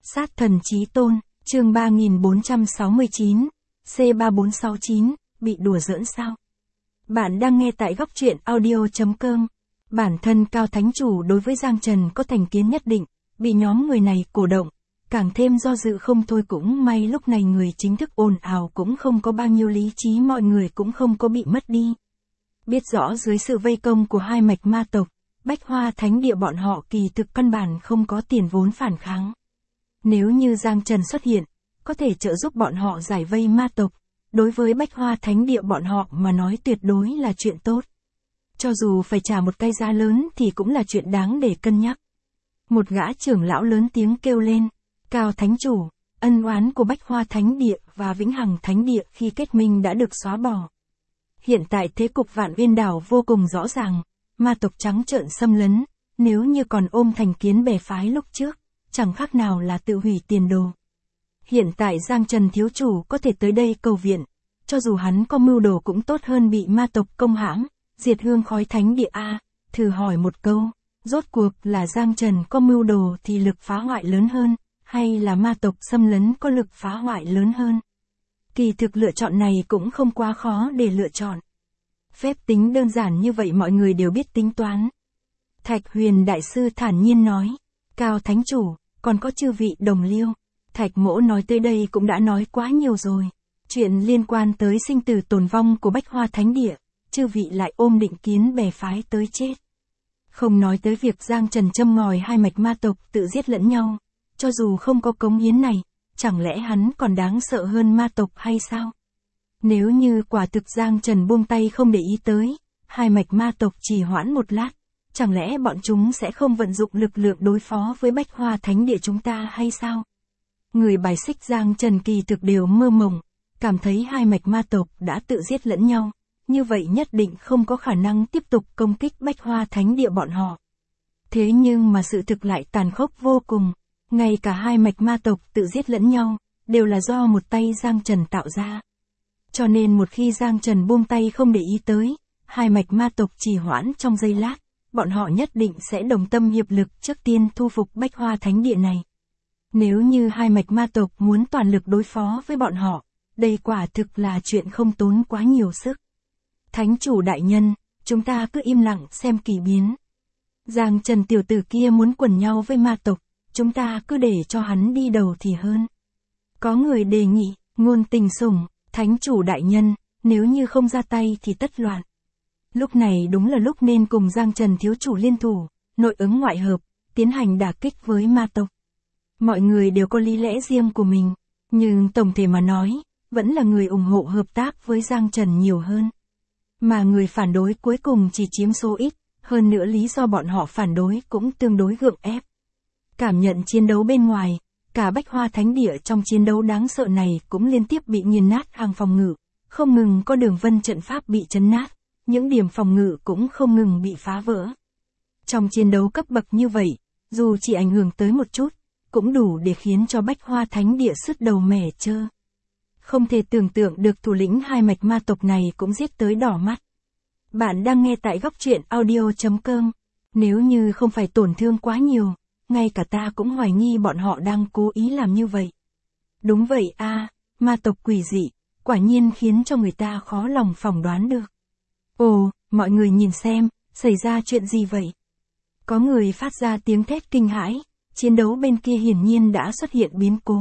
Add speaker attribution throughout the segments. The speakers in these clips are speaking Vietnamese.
Speaker 1: Sát thần chí tôn, chương 3469, C3469, bị đùa giỡn sao? Bạn đang nghe tại góc truyện audio.com. Bản thân Cao Thánh Chủ đối với Giang Trần có thành kiến nhất định, bị nhóm người này cổ động, càng thêm do dự không thôi. Cũng may lúc này người chính thức ồn ào cũng không có bao nhiêu lý trí, mọi người cũng không có bị mất đi. Biết rõ dưới sự vây công của hai mạch ma tộc, Bách Hoa Thánh Địa bọn họ kỳ thực căn bản không có tiền vốn phản kháng. Nếu như Giang Trần xuất hiện, có thể trợ giúp bọn họ giải vây ma tộc, đối với Bách Hoa Thánh Địa bọn họ mà nói tuyệt đối là chuyện tốt. Cho dù phải trả một cái giá lớn thì cũng là chuyện đáng để cân nhắc. Một gã trưởng lão lớn tiếng kêu lên, Cao Thánh Chủ, ân oán của Bách Hoa Thánh Địa và Vĩnh Hằng Thánh Địa khi kết minh đã được xóa bỏ. Hiện tại thế cục Vạn Uyên Đảo vô cùng rõ ràng, ma tộc trắng trợn xâm lấn, nếu như còn ôm thành kiến bè phái lúc trước, chẳng khác nào là tự hủy tiền đồ. Hiện tại Giang Trần thiếu chủ có thể tới đây cầu viện, cho dù hắn có mưu đồ cũng tốt hơn bị ma tộc công hãm, diệt hương khói thánh địa a. Thử hỏi một câu, rốt cuộc là Giang Trần có mưu đồ thì lực phá hoại lớn hơn, hay là ma tộc xâm lấn có lực phá hoại lớn hơn? Kỳ thực lựa chọn này cũng không quá khó để lựa chọn. Phép tính đơn giản như vậy mọi người đều biết tính toán. Thạch Huyền Đại Sư thản nhiên nói, Cao Thánh Chủ, còn có chư vị đồng liêu. Thạch Mỗ nói tới đây cũng đã nói quá nhiều rồi. Chuyện liên quan tới sinh tử tồn vong của Bách Hoa Thánh Địa, chư vị lại ôm định kiến bè phái tới chết. Không nói tới việc Giang Trần châm ngòi hai mạch ma tộc tự giết lẫn nhau, cho dù không có cống hiến này, chẳng lẽ hắn còn đáng sợ hơn ma tộc hay sao? Nếu như quả thực Giang Trần buông tay không để ý tới, hai mạch ma tộc trì hoãn một lát, chẳng lẽ bọn chúng sẽ không vận dụng lực lượng đối phó với Bách Hoa Thánh Địa chúng ta hay sao? Người bài xích Giang Trần kỳ thực đều mơ mộng, cảm thấy hai mạch ma tộc đã tự giết lẫn nhau, như vậy nhất định không có khả năng tiếp tục công kích Bách Hoa Thánh Địa bọn họ. Thế nhưng mà sự thực lại tàn khốc vô cùng, ngay cả hai mạch ma tộc tự giết lẫn nhau, đều là do một tay Giang Trần tạo ra. Cho nên một khi Giang Trần buông tay không để ý tới, hai mạch ma tộc trì hoãn trong giây lát, bọn họ nhất định sẽ đồng tâm hiệp lực trước tiên thu phục Bách Hoa Thánh Địa này. Nếu như hai mạch ma tộc muốn toàn lực đối phó với bọn họ, đây quả thực là chuyện không tốn quá nhiều sức. Thánh Chủ đại nhân, chúng ta cứ im lặng xem kỳ biến. Giang Trần tiểu tử kia muốn quần nhau với ma tộc, chúng ta cứ để cho hắn đi đầu thì hơn. Có người đề nghị, Ngôn Tình Sủng, Thánh Chủ đại nhân, nếu như không ra tay thì tất loạn. Lúc này đúng là lúc nên cùng Giang Trần thiếu chủ liên thủ, nội ứng ngoại hợp, tiến hành đả kích với ma tộc. Mọi người đều có lý lẽ riêng của mình, nhưng tổng thể mà nói, vẫn là người ủng hộ hợp tác với Giang Trần nhiều hơn. Mà người phản đối cuối cùng chỉ chiếm số ít, hơn nữa lý do bọn họ phản đối cũng tương đối gượng ép. Cảm nhận chiến đấu bên ngoài, cả Bách Hoa Thánh Địa trong chiến đấu đáng sợ này cũng liên tiếp bị nghiền nát hàng phòng ngự, không ngừng có đường vân trận pháp bị chấn nát, những điểm phòng ngự cũng không ngừng bị phá vỡ. Trong chiến đấu cấp bậc như vậy, dù chỉ ảnh hưởng tới một chút, cũng đủ để khiến cho Bách Hoa Thánh Địa sứt đầu mẻ trơ. Không thể tưởng tượng được thủ lĩnh hai mạch ma tộc này cũng giết tới đỏ mắt. Bạn đang nghe tại góc truyện audio.com. Nếu như không phải tổn thương quá nhiều, ngay cả ta cũng hoài nghi bọn họ đang cố ý làm như vậy. Đúng vậy a, ma tộc quỷ dị, quả nhiên khiến cho người ta khó lòng phỏng đoán được. Ồ, mọi người nhìn xem, xảy ra chuyện gì vậy? Có người phát ra tiếng thét kinh hãi, chiến đấu bên kia hiển nhiên đã xuất hiện biến cố.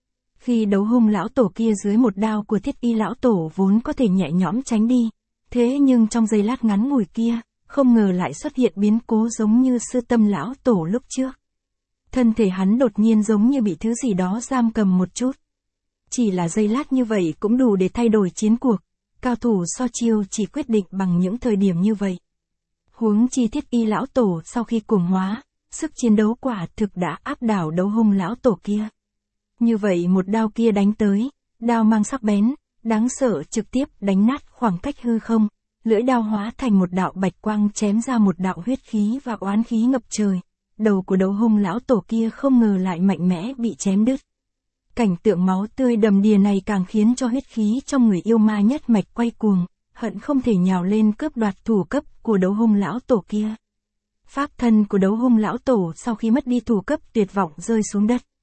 Speaker 1: Khi đấu hung lão tổ kia dưới một đao của Thiết Y lão tổ vốn có thể nhẹ nhõm tránh đi, thế nhưng trong giây lát ngắn ngủi kia, không ngờ lại xuất hiện biến cố giống như Sư Tâm lão tổ lúc trước. Thân thể hắn đột nhiên giống như bị thứ gì đó giam cầm một chút. Chỉ là giây lát như vậy cũng đủ để thay đổi chiến cuộc, cao thủ so chiêu chỉ quyết định bằng những thời điểm như vậy. Huống chi Thiết Y lão tổ sau khi cuồng hóa, sức chiến đấu quả thực đã áp đảo đấu hung lão tổ kia. Như vậy một đao kia đánh tới, đao mang sắc bén, đáng sợ trực tiếp đánh nát khoảng cách hư không, lưỡi đao hóa thành một đạo bạch quang chém ra một đạo huyết khí và oán khí ngập trời. Đầu của đấu hung lão tổ kia không ngờ lại mạnh mẽ bị chém đứt. Cảnh tượng máu tươi đầm đìa này càng khiến cho huyết khí trong người yêu ma nhất mạch quay cuồng, hận không thể nhào lên cướp đoạt thủ cấp của đấu hung lão tổ kia. Pháp thân của đấu hung lão tổ sau khi mất đi thủ cấp tuyệt vọng rơi xuống đất.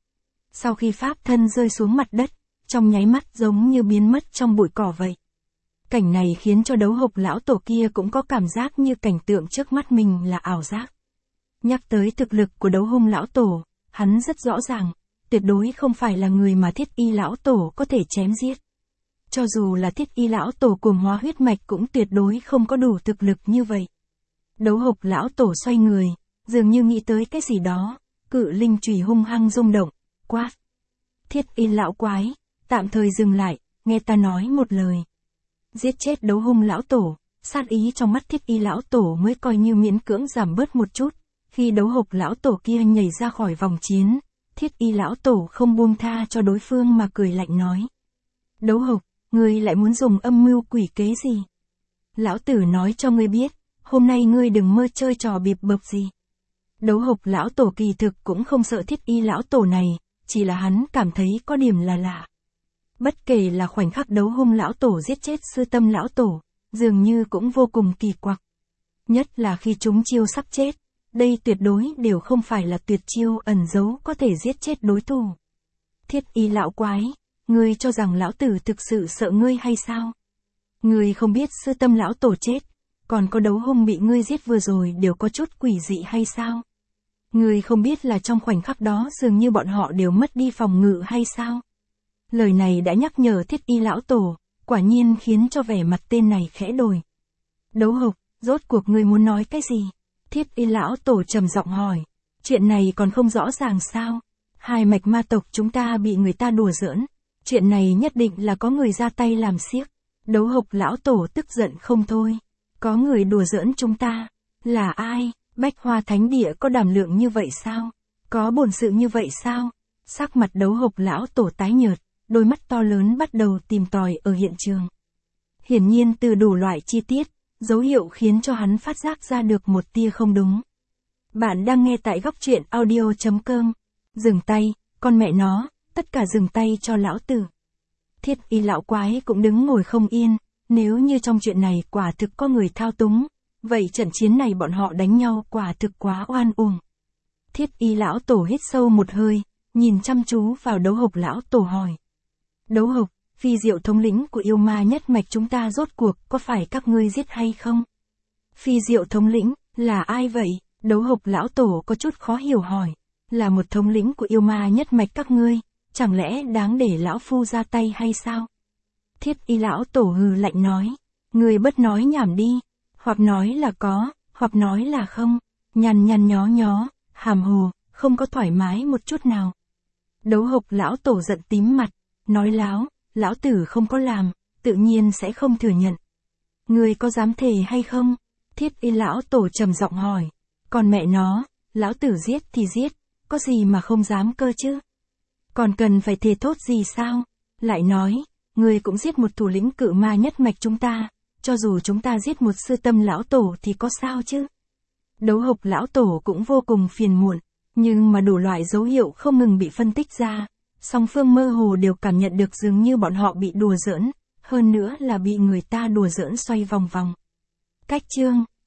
Speaker 1: Sau khi pháp thân rơi xuống mặt đất, trong nháy mắt giống như biến mất trong bụi cỏ vậy. Cảnh này khiến cho đấu hộc lão tổ kia cũng có cảm giác như cảnh tượng trước mắt mình là ảo giác. Nhắc tới thực lực của đấu hung lão tổ, hắn rất rõ ràng, tuyệt đối không phải là người mà Thiết Y lão tổ có thể chém giết. Cho dù là Thiết Y lão tổ cuồng hóa huyết mạch cũng tuyệt đối không có đủ thực lực như vậy. Đấu hộc lão tổ xoay người, dường như nghĩ tới cái gì đó, cự linh chùy hung hăng rung động, quát. Thiết Y lão quái, tạm thời dừng lại, nghe ta nói một lời. Giết chết đấu hung lão tổ, sát ý trong mắt Thiết Y lão tổ mới coi như miễn cưỡng giảm bớt một chút. Khi đấu hộc lão tổ kia nhảy ra khỏi vòng chiến, Thiết Y lão tổ không buông tha cho đối phương mà cười lạnh nói. Đấu hộc, ngươi lại muốn dùng âm mưu quỷ kế gì? Lão tử nói cho ngươi biết, hôm nay ngươi đừng mơ chơi trò bịp bợp gì. Đấu hộc lão tổ kỳ thực cũng không sợ Thiết Y lão tổ này, chỉ là hắn cảm thấy có điểm là lạ. Bất kể là khoảnh khắc đấu hung lão tổ giết chết sư tâm lão tổ, dường như cũng vô cùng kỳ quặc. Nhất là khi chúng chiêu sắp chết, đây tuyệt đối đều không phải là tuyệt chiêu ẩn giấu có thể giết chết đối thủ. Thiết Y lão quái, ngươi cho rằng lão tử thực sự sợ ngươi hay sao? Ngươi không biết sư tâm lão tổ chết, còn có đấu hung bị ngươi giết vừa rồi đều có chút quỷ dị hay sao? Ngươi không biết là trong khoảnh khắc đó dường như bọn họ đều mất đi phòng ngự hay sao? Lời này đã nhắc nhở Thiết Y lão tổ, quả nhiên khiến cho vẻ mặt tên này khẽ đổi. Đấu hộc, rốt cuộc ngươi muốn nói cái gì? Thiết Y lão tổ trầm giọng hỏi. Chuyện này còn không rõ ràng sao? Hai mạch ma tộc chúng ta bị người ta đùa giỡn. Chuyện này nhất định là có người ra tay làm xiếc. Đấu hộc lão tổ tức giận không thôi. Có người đùa giỡn chúng ta. Là ai? Bách Hoa Thánh Địa có đảm lượng như vậy sao? Có bổn sự như vậy sao? Sắc mặt đấu hộc lão tổ tái nhợt, đôi mắt to lớn bắt đầu tìm tòi ở hiện trường. Hiển nhiên từ đủ loại chi tiết, dấu hiệu khiến cho hắn phát giác ra được một tia không đúng. Bạn đang nghe tại góc truyện audio.com. Dừng tay, con mẹ nó, tất cả dừng tay cho lão tử. Thiết Y lão quái cũng đứng ngồi không yên, nếu như trong chuyện này quả thực có người thao túng, vậy trận chiến này bọn họ đánh nhau quả thực quá oan uổng. Thiết Y lão tổ hít sâu một hơi, nhìn chăm chú vào đấu hộc lão tổ hỏi. Đấu hộc, phi diệu thống lĩnh của yêu ma nhất mạch chúng ta rốt cuộc có phải các ngươi giết hay không? Phi diệu thống lĩnh, là ai vậy? Đấu hộc lão tổ có chút khó hiểu hỏi. Là một thống lĩnh của yêu ma nhất mạch các ngươi, chẳng lẽ đáng để lão phu ra tay hay sao? Thiết Y lão tổ hừ lạnh nói. Ngươi bất nói nhảm đi, hoặc nói là có, hoặc nói là không, nhăn nhăn nhó nhó, hàm hồ, không có thoải mái một chút nào. Đấu hộc lão tổ giận tím mặt, nói láo, lão tử không có làm, tự nhiên sẽ không thừa nhận. Ngươi có dám thề hay không? Thiết Y lão tổ trầm giọng hỏi. Còn mẹ nó, lão tử giết thì giết, có gì mà không dám cơ chứ? Còn cần phải thề thốt gì sao? Lại nói, ngươi cũng giết một thủ lĩnh cự ma nhất mạch chúng ta, cho dù chúng ta giết một sư tâm lão tổ thì có sao chứ? Đấu hộc lão tổ cũng vô cùng phiền muộn, nhưng mà đủ loại dấu hiệu không ngừng bị phân tích ra, song phương mơ hồ đều cảm nhận được dường như bọn họ bị đùa giỡn, hơn nữa là bị người ta đùa giỡn xoay vòng vòng. Cách chương